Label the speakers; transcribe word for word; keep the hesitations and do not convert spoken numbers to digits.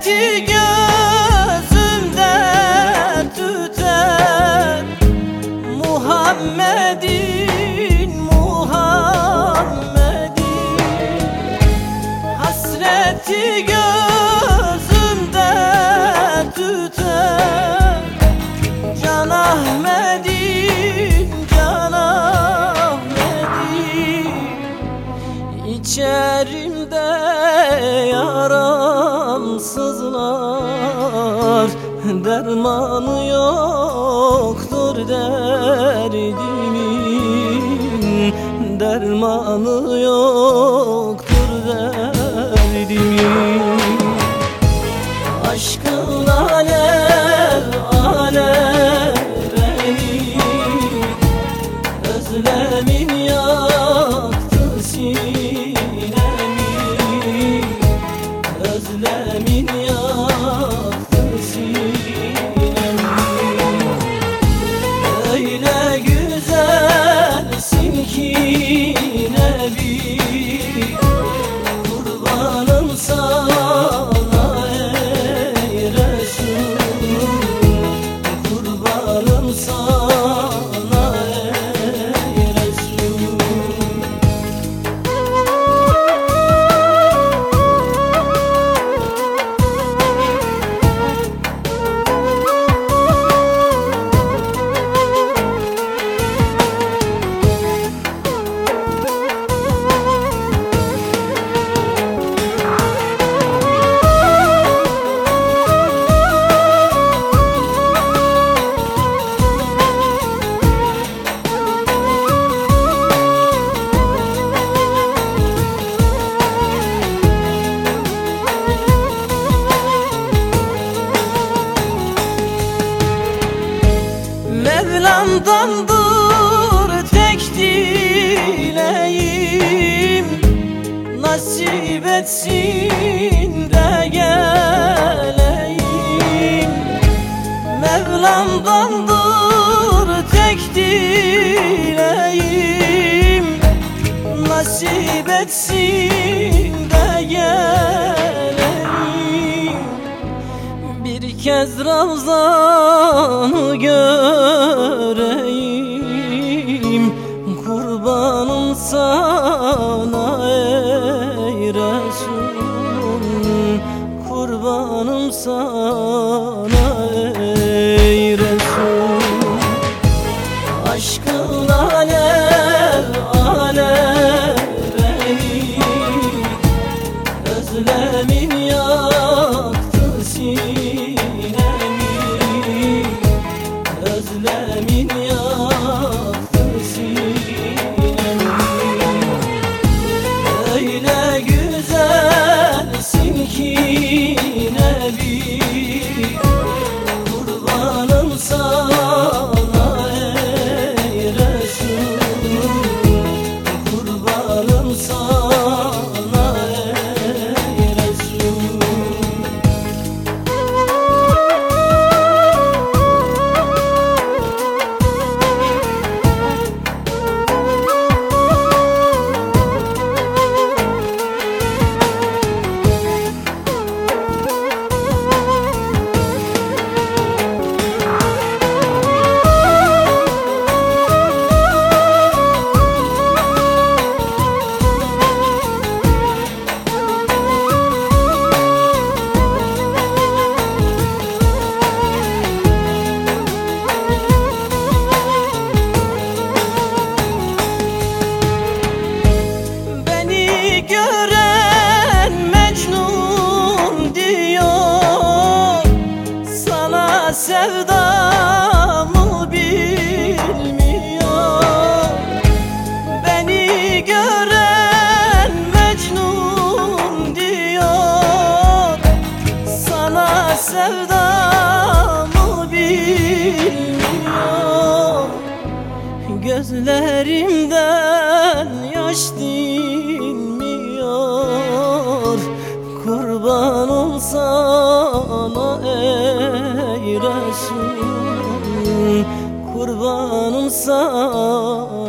Speaker 1: Hasreti gözümde tüter Muhammed'in, Muhammed'in Hasreti gözümde tüter Can Ahmet'in, Can Ahmet'in İçerimde yaramsızlar dermanı yoktur derdimin, dermanı yoktur derdimin. Aşkın alev alev beni, özlemin yaktı sinemi, özlemin yaktı sinemi. Öyle güzelsin ki Nebi, kurbanım sana ey Resul, kurbanım sana ey Resul. Mevlam'dandır tek dileğim, nasip etsin de geleyim. Mevlam'dandır tek dileğim, nasip etsin de geleyim. Bir kez Ravzanı göreyim, kurbanım sana ey Resul, kurbanım sana ey Resul. Aşkın alev alev beni, özlemin yaktı sinemi, özlemin yaktı sinemi. Öyle güzelsin ki Nebi, kurbanım sana ey Resul, kurbanım sana ey Resul. Gören Mecnun diyor, sana sevdamı bilmiyor. Beni gören Mecnun diyor, sana sevdamı bilmiyor. Gözlerimden yaş dinmiyor, kurbanım sana ey Resul, kurbanım sana